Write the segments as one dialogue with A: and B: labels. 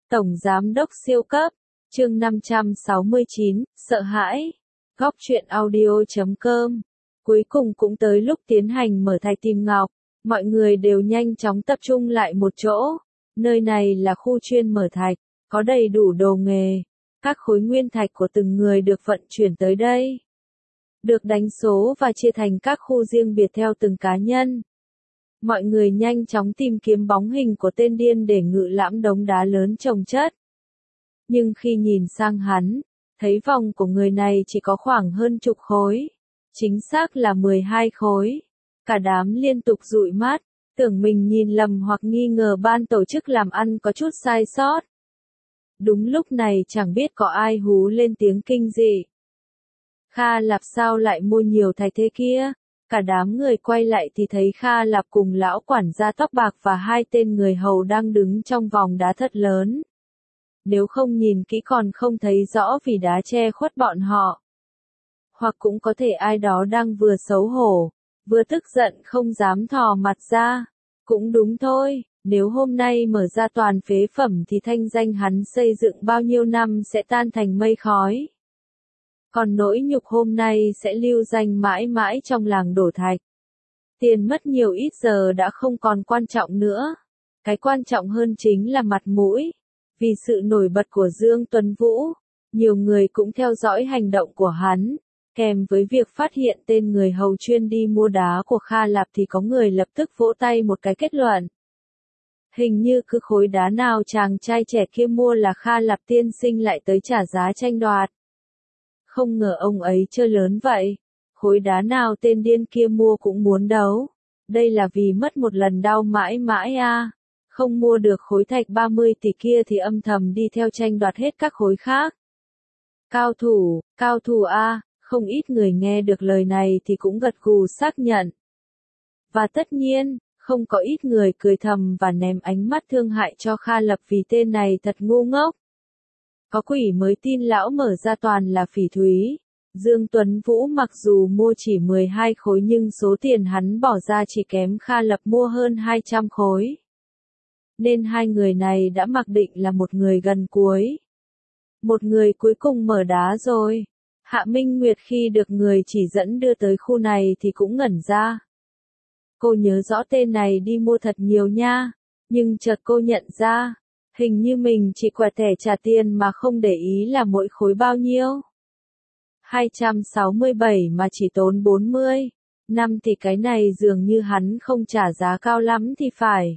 A: Tổng Giám đốc siêu cấp, chương 569, sợ hãi. Góc truyện audio.com. Cuối cùng cũng tới lúc tiến hành mở thạch tìm ngọc, mọi người đều nhanh chóng tập trung lại một chỗ. Nơi này là khu chuyên mở thạch, có đầy đủ đồ nghề. Các khối nguyên thạch của từng người được vận chuyển tới đây, được đánh số và chia thành các khu riêng biệt theo từng cá nhân. Mọi người nhanh chóng tìm kiếm bóng hình của tên điên để ngự lãm đống đá lớn chồng chất. Nhưng khi nhìn sang hắn, thấy vòng của người này chỉ có khoảng hơn chục khối. Chính xác là 12 khối. Cả đám liên tục dụi mắt, tưởng mình nhìn lầm hoặc nghi ngờ ban tổ chức làm ăn có chút sai sót. Đúng lúc này chẳng biết có ai hú lên tiếng kinh dị. Kha Lạp sao lại mua nhiều thạch thế kia? Cả đám người quay lại thì thấy Kha Lạp cùng lão quản gia tóc bạc và hai tên người hầu đang đứng trong vòng đá thật lớn. Nếu không nhìn kỹ còn không thấy rõ vì đá che khuất bọn họ. Hoặc cũng có thể ai đó đang vừa xấu hổ, vừa tức giận không dám thò mặt ra. Cũng đúng thôi, nếu hôm nay mở ra toàn phế phẩm thì thanh danh hắn xây dựng bao nhiêu năm sẽ tan thành mây khói. Còn nỗi nhục hôm nay sẽ lưu danh mãi mãi trong làng đổ thạch. Tiền mất nhiều ít giờ đã không còn quan trọng nữa. Cái quan trọng hơn chính là mặt mũi. Vì sự nổi bật của Dương Tuấn Vũ, nhiều người cũng theo dõi hành động của hắn. Kèm với việc phát hiện tên người hầu chuyên đi mua đá của Kha Lạp thì có người lập tức vỗ tay một cái kết luận. Hình như cứ khối đá nào chàng trai trẻ kia mua là Kha Lạp tiên sinh lại tới trả giá tranh đoạt. Không ngờ ông ấy chơi lớn vậy. Khối đá nào tên điên kia mua cũng muốn đấu. Đây là vì mất một lần đau mãi mãi à. Không mua được khối thạch 30 tỷ kia thì âm thầm đi theo tranh đoạt hết các khối khác. Cao thủ à, không ít người nghe được lời này thì cũng gật gù xác nhận. Và tất nhiên, không có ít người cười thầm và ném ánh mắt thương hại cho Kha Lạp vì tên này thật ngu ngốc. Có quỷ mới tin lão mở ra toàn là phỉ thúy. Dương Tuấn Vũ mặc dù mua chỉ 12 khối nhưng số tiền hắn bỏ ra chỉ kém Kha Lạp mua hơn 200 khối. Nên hai người này đã mặc định là một người gần cuối. Một người cuối cùng mở đá rồi. Hạ Minh Nguyệt khi được người chỉ dẫn đưa tới khu này thì cũng ngẩn ra. Cô nhớ rõ tên này đi mua thật nhiều nha. Nhưng chợt cô nhận ra. Hình như mình chỉ quẹt thẻ trả tiền mà không để ý là mỗi khối bao nhiêu. 267 mà chỉ tốn 40. Năm thì cái này dường như hắn không trả giá cao lắm thì phải.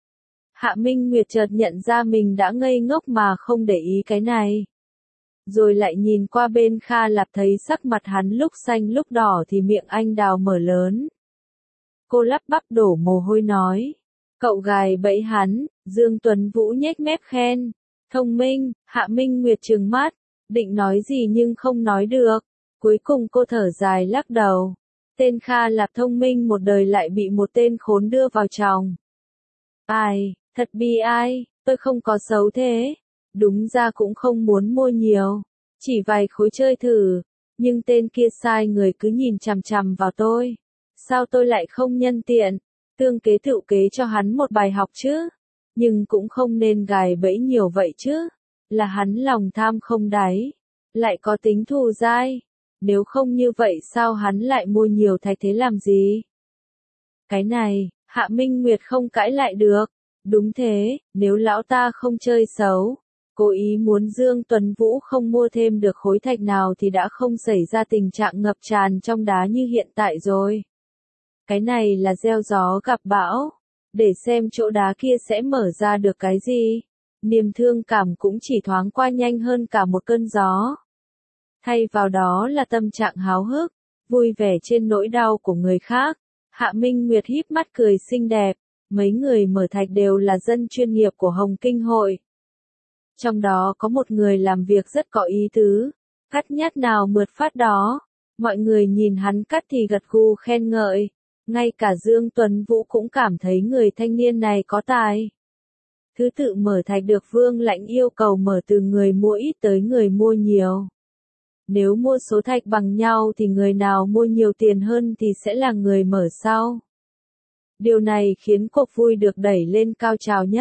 A: Hạ Minh Nguyệt chợt nhận ra mình đã ngây ngốc mà không để ý cái này. Rồi lại nhìn qua bên Kha Lạp thấy sắc mặt hắn lúc xanh lúc đỏ thì miệng anh đào mở lớn. Cô lắp bắp đổ mồ hôi nói. Cậu gài bẫy hắn. Dương Tuấn Vũ nhếch mép khen. Thông minh. Hạ Minh Nguyệt trừng mắt. Định nói gì nhưng không nói được. Cuối cùng cô thở dài lắc đầu. Tên Kha Lạp thông minh một đời lại bị một tên khốn đưa vào chòng. Ai, thật bi ai, tôi không có xấu thế. Đúng ra cũng không muốn mua nhiều. Chỉ vài khối chơi thử. Nhưng tên kia sai người cứ nhìn chằm chằm vào tôi. Sao tôi lại không nhân tiện? Tương kế tựu kế cho hắn một bài học chứ. Nhưng cũng không nên gài bẫy nhiều vậy chứ. Là hắn lòng tham không đáy. Lại có tính thù dai. Nếu không như vậy sao hắn lại mua nhiều thạch thế làm gì? Cái này, Hạ Minh Nguyệt không cãi lại được. Đúng thế, nếu lão ta không chơi xấu, cố ý muốn Dương Tuấn Vũ không mua thêm được khối thạch nào thì đã không xảy ra tình trạng ngập tràn trong đá như hiện tại rồi. Cái này là gieo gió gặp bão, để xem chỗ đá kia sẽ mở ra được cái gì. Niềm thương cảm cũng chỉ thoáng qua nhanh hơn cả một cơn gió. Thay vào đó là tâm trạng háo hức, vui vẻ trên nỗi đau của người khác. Hạ Minh Nguyệt híp mắt cười xinh đẹp. Mấy người mở thạch đều là dân chuyên nghiệp của Hồng Kinh Hội. Trong đó có một người làm việc rất có ý tứ. Cắt nhát nào mượt phát đó. Mọi người nhìn hắn cắt thì gật gù khen ngợi. Ngay cả Dương Tuấn Vũ cũng cảm thấy người thanh niên này có tài. Thứ tự mở thạch được Vương Lãnh yêu cầu mở từ người mua ít tới người mua nhiều. Nếu mua số thạch bằng nhau thì người nào mua nhiều tiền hơn thì sẽ là người mở sau. Điều này khiến cuộc vui được đẩy lên cao trào nhất.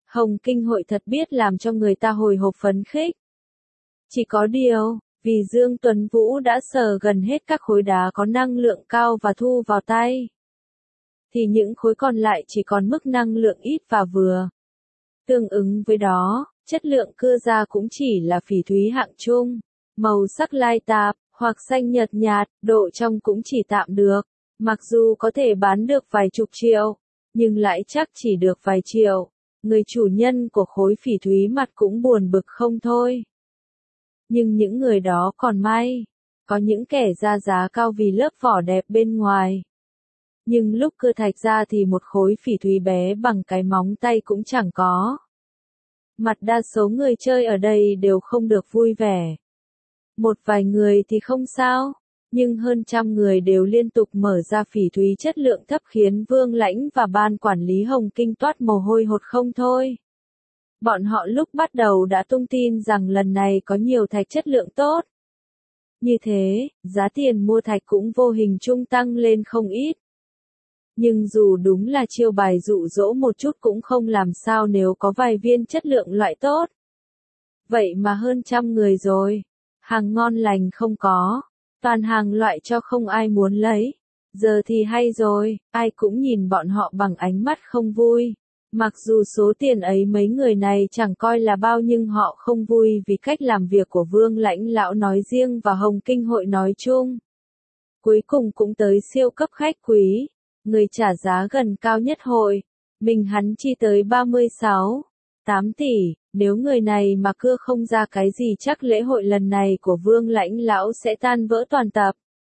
A: Hồng Kinh hội thật biết làm cho người ta hồi hộp phấn khích. Chỉ có điều, vì Dương Tuấn Vũ đã sờ gần hết các khối đá có năng lượng cao và thu vào tay, thì những khối còn lại chỉ còn mức năng lượng ít và vừa. Tương ứng với đó, chất lượng cưa ra cũng chỉ là phỉ thúy hạng trung, màu sắc lai tạp, hoặc xanh nhợt nhạt, độ trong cũng chỉ tạm được. Mặc dù có thể bán được vài chục triệu, nhưng lãi chắc chỉ được vài triệu. Người chủ nhân của khối phỉ thúy mặt cũng buồn bực không thôi. Nhưng những người đó còn may, có những kẻ ra giá cao vì lớp vỏ đẹp bên ngoài. Nhưng lúc cưa thạch ra thì một khối phỉ thúy bé bằng cái móng tay cũng chẳng có. Mặt đa số người chơi ở đây đều không được vui vẻ. Một vài người thì không sao, nhưng hơn trăm người đều liên tục mở ra phỉ thúy chất lượng thấp khiến Vương Lãnh và ban quản lý Hồng Kinh toát mồ hôi hột không thôi. Bọn họ lúc bắt đầu đã tung tin rằng lần này có nhiều thạch chất lượng tốt. Như thế, giá tiền mua thạch cũng vô hình chung tăng lên không ít. Nhưng dù đúng là chiêu bài dụ dỗ một chút cũng không làm sao nếu có vài viên chất lượng loại tốt. Vậy mà hơn trăm người rồi, hàng ngon lành không có, toàn hàng loại cho không ai muốn lấy. Giờ thì hay rồi, ai cũng nhìn bọn họ bằng ánh mắt không vui. Mặc dù số tiền ấy mấy người này chẳng coi là bao nhưng họ không vui vì cách làm việc của Vương Lãnh lão nói riêng và Hồng Kinh hội nói chung. Cuối cùng cũng tới siêu cấp khách quý, người trả giá gần cao nhất hội, mình hắn chi tới 36,8 tỷ, nếu người này mà cưa không ra cái gì chắc lễ hội lần này của Vương Lãnh lão sẽ tan vỡ toàn tập.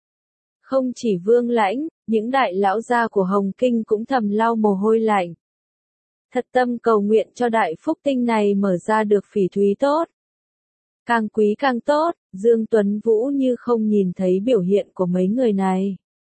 A: Không chỉ Vương Lãnh, những đại lão gia của Hồng Kinh cũng thầm lau mồ hôi lạnh. Thật tâm cầu nguyện cho đại phúc tinh này mở ra được phỉ thúy tốt. Càng quý càng tốt, Dương Tuấn Vũ như không nhìn thấy biểu hiện của mấy người này.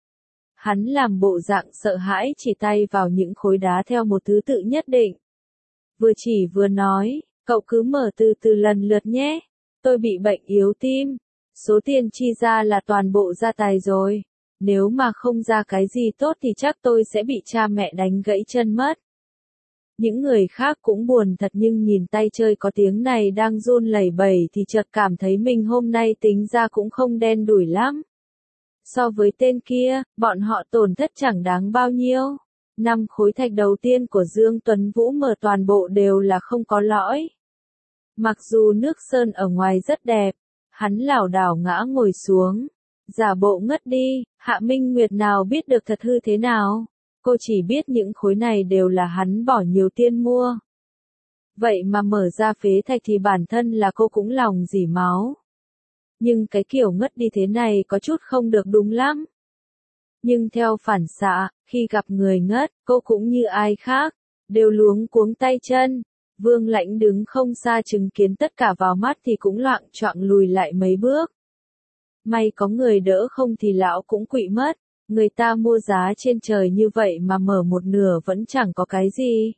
A: Hắn làm bộ dạng sợ hãi chỉ tay vào những khối đá theo một thứ tự nhất định. Vừa chỉ vừa nói, cậu cứ mở từ từ lần lượt nhé. Tôi bị bệnh yếu tim. Số tiền chi ra là toàn bộ gia tài rồi. Nếu mà không ra cái gì tốt thì chắc tôi sẽ bị cha mẹ đánh gãy chân mất. Những người khác cũng buồn thật nhưng nhìn tay chơi có tiếng này đang run lẩy bẩy thì chợt cảm thấy mình hôm nay tính ra cũng không đen đủi lắm. So với tên kia, bọn họ tổn thất chẳng đáng bao nhiêu. 5 khối thạch đầu tiên của Dương Tuấn Vũ mở toàn bộ đều là không có lõi. Mặc dù nước sơn ở ngoài rất đẹp, hắn lảo đảo ngã ngồi xuống. Giả bộ ngất đi, Hạ Minh Nguyệt nào biết được thật hư thế nào. Cô chỉ biết những khối này đều là hắn bỏ nhiều tiền mua. Vậy mà mở ra phế thạch thì bản thân là cô cũng lòng dỉ máu. Nhưng cái kiểu ngất đi thế này có chút không được đúng lắm. Nhưng theo phản xạ, khi gặp người ngất, cô cũng như ai khác, đều luống cuống tay chân. Vương Lãnh đứng không xa chứng kiến tất cả vào mắt thì cũng loạng choạng lùi lại mấy bước. May có người đỡ không thì lão cũng quỵ mất. Người ta mua giá trên trời như vậy mà mở một nửa vẫn chẳng có cái gì.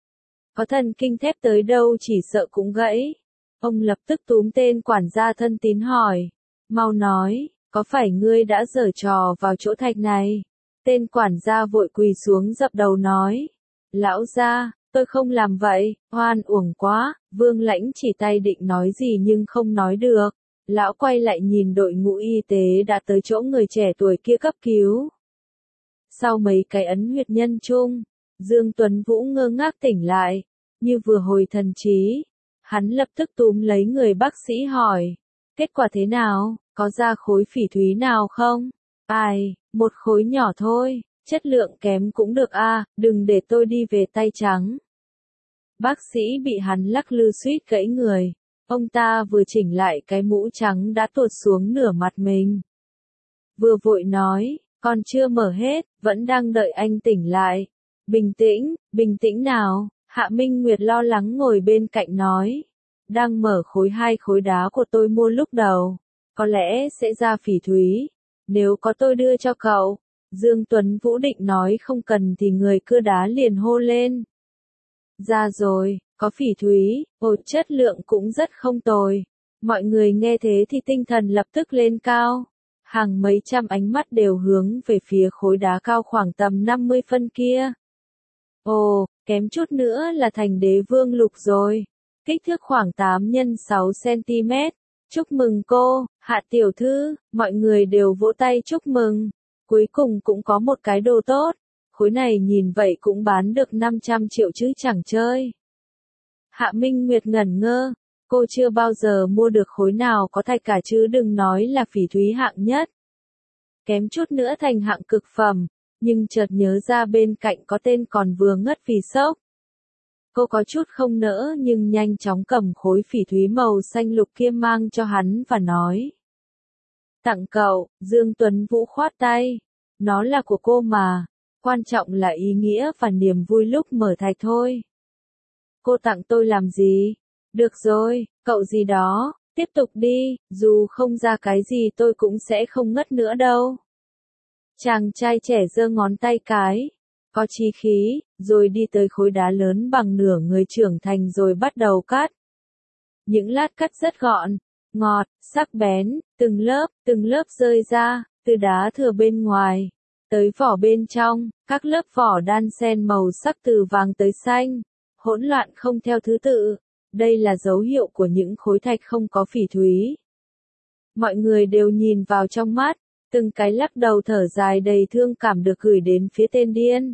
A: Có thần kinh thép tới đâu chỉ sợ cũng gãy. Ông lập tức túm tên quản gia thân tín hỏi. Mau nói, có phải ngươi đã giở trò vào chỗ thạch này? Tên quản gia vội quỳ xuống dập đầu nói. Lão gia, tôi không làm vậy, oan uổng quá. Vương Lãnh chỉ tay định nói gì nhưng không nói được. Lão quay lại nhìn đội ngũ y tế đã tới chỗ người trẻ tuổi kia cấp cứu. Sau mấy cái ấn huyệt nhân chung, Dương Tuấn Vũ ngơ ngác tỉnh lại, như vừa hồi thần trí. Hắn lập tức túm lấy người bác sĩ hỏi, kết quả thế nào, có ra khối phỉ thúy nào không? Ai, một khối nhỏ thôi, chất lượng kém cũng được a, đừng để tôi đi về tay trắng. Bác sĩ bị hắn lắc lư suýt gãy người. Ông ta vừa chỉnh lại cái mũ trắng đã tuột xuống nửa mặt mình. Vừa vội nói, còn chưa mở hết, vẫn đang đợi anh tỉnh lại. Bình tĩnh nào, Hạ Minh Nguyệt lo lắng ngồi bên cạnh nói. Đang mở khối 2 khối đá của tôi mua lúc đầu. Có lẽ sẽ ra phỉ thúy. Nếu có tôi đưa cho cậu. Dương Tuấn Vũ định nói không cần thì người cưa đá liền hô lên. Ra rồi. Có phỉ thúy, chất lượng cũng rất không tồi. Mọi người nghe thế thì tinh thần lập tức lên cao. Hàng mấy trăm ánh mắt đều hướng về phía khối đá cao khoảng tầm 50 phân kia. Kém chút nữa là thành đế vương lục rồi. Kích thước khoảng 8 x 6 cm. Chúc mừng cô, Hạ tiểu thư, mọi người đều vỗ tay chúc mừng. Cuối cùng cũng có một cái đồ tốt. Khối này nhìn vậy cũng bán được 500 triệu chứ chẳng chơi. Hạ Minh Nguyệt ngẩn ngơ. Cô chưa bao giờ mua được khối nào có thạch cả chứ đừng nói là phỉ thúy hạng nhất. Kém chút nữa thành hạng cực phẩm, nhưng chợt nhớ ra bên cạnh có tên còn vừa ngất vì sốc. Cô có chút không nỡ nhưng nhanh chóng cầm khối phỉ thúy màu xanh lục kia mang cho hắn và nói. Tặng cậu, Dương Tuấn Vũ khoát tay. Nó là của cô mà, quan trọng là ý nghĩa và niềm vui lúc mở thạch thôi. Cô tặng tôi làm gì? Được rồi, cậu gì đó, tiếp tục đi, dù không ra cái gì tôi cũng sẽ không ngất nữa đâu. Chàng trai trẻ giơ ngón tay cái, có chí khí, rồi đi tới khối đá lớn bằng nửa người trưởng thành rồi bắt đầu cắt. Những lát cắt rất gọn, ngọt, sắc bén, từng lớp rơi ra, từ đá thừa bên ngoài, tới vỏ bên trong, các lớp vỏ đan xen màu sắc từ vàng tới xanh, hỗn loạn không theo thứ tự. Đây là dấu hiệu của những khối thạch không có phỉ thúy. Mọi người đều nhìn vào trong mắt, từng cái lắc đầu thở dài đầy thương cảm được gửi đến phía tên điên.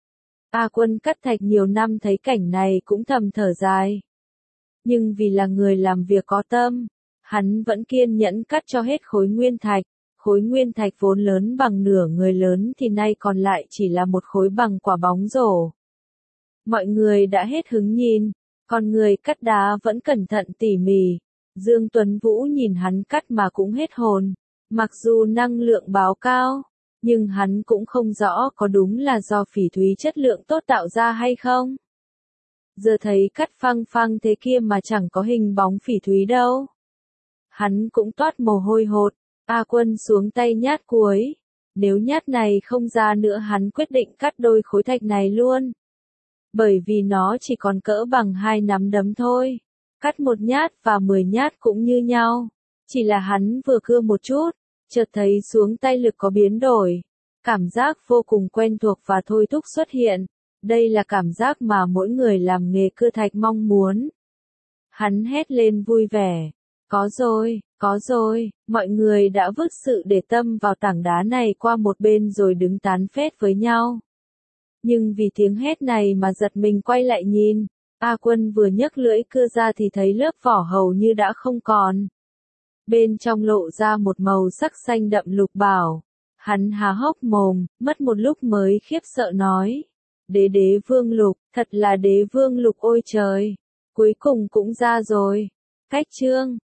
A: A Quân cắt thạch nhiều năm thấy cảnh này cũng thầm thở dài. Nhưng vì là người làm việc có tâm, hắn vẫn kiên nhẫn cắt cho hết khối nguyên thạch. Khối nguyên thạch vốn lớn bằng nửa người lớn thì nay còn lại chỉ là một khối bằng quả bóng rổ. Mọi người đã hết hứng nhìn. Còn người cắt đá vẫn cẩn thận tỉ mỉ. Dương Tuấn Vũ nhìn hắn cắt mà cũng hết hồn. Mặc dù năng lượng báo cao, nhưng hắn cũng không rõ có đúng là do phỉ thúy chất lượng tốt tạo ra hay không. Giờ thấy cắt phăng phăng thế kia mà chẳng có hình bóng phỉ thúy đâu. Hắn cũng toát mồ hôi hột. A Quân xuống tay nhát cuối. Nếu nhát này không ra nữa hắn quyết định cắt đôi khối thạch này luôn. Bởi vì nó chỉ còn cỡ bằng 2 nắm đấm thôi. Cắt 1 nhát và 10 nhát cũng như nhau. Chỉ là hắn vừa cưa một chút, chợt thấy xuống tay lực có biến đổi. Cảm giác vô cùng quen thuộc và thôi thúc xuất hiện. Đây là cảm giác mà mỗi người làm nghề cưa thạch mong muốn. Hắn hét lên vui vẻ. Có rồi, mọi người đã vứt sự để tâm vào tảng đá này qua một bên rồi đứng tán phét với nhau. Nhưng vì tiếng hét này mà giật mình quay lại nhìn, A Quân vừa nhấc lưỡi cưa ra thì thấy lớp vỏ hầu như đã không còn. Bên trong lộ ra một màu sắc xanh đậm lục bảo. Hắn há hốc mồm, mất một lúc mới khiếp sợ nói. Đế vương lục, thật là đế vương lục ôi trời. Cuối cùng cũng ra rồi. Cách chương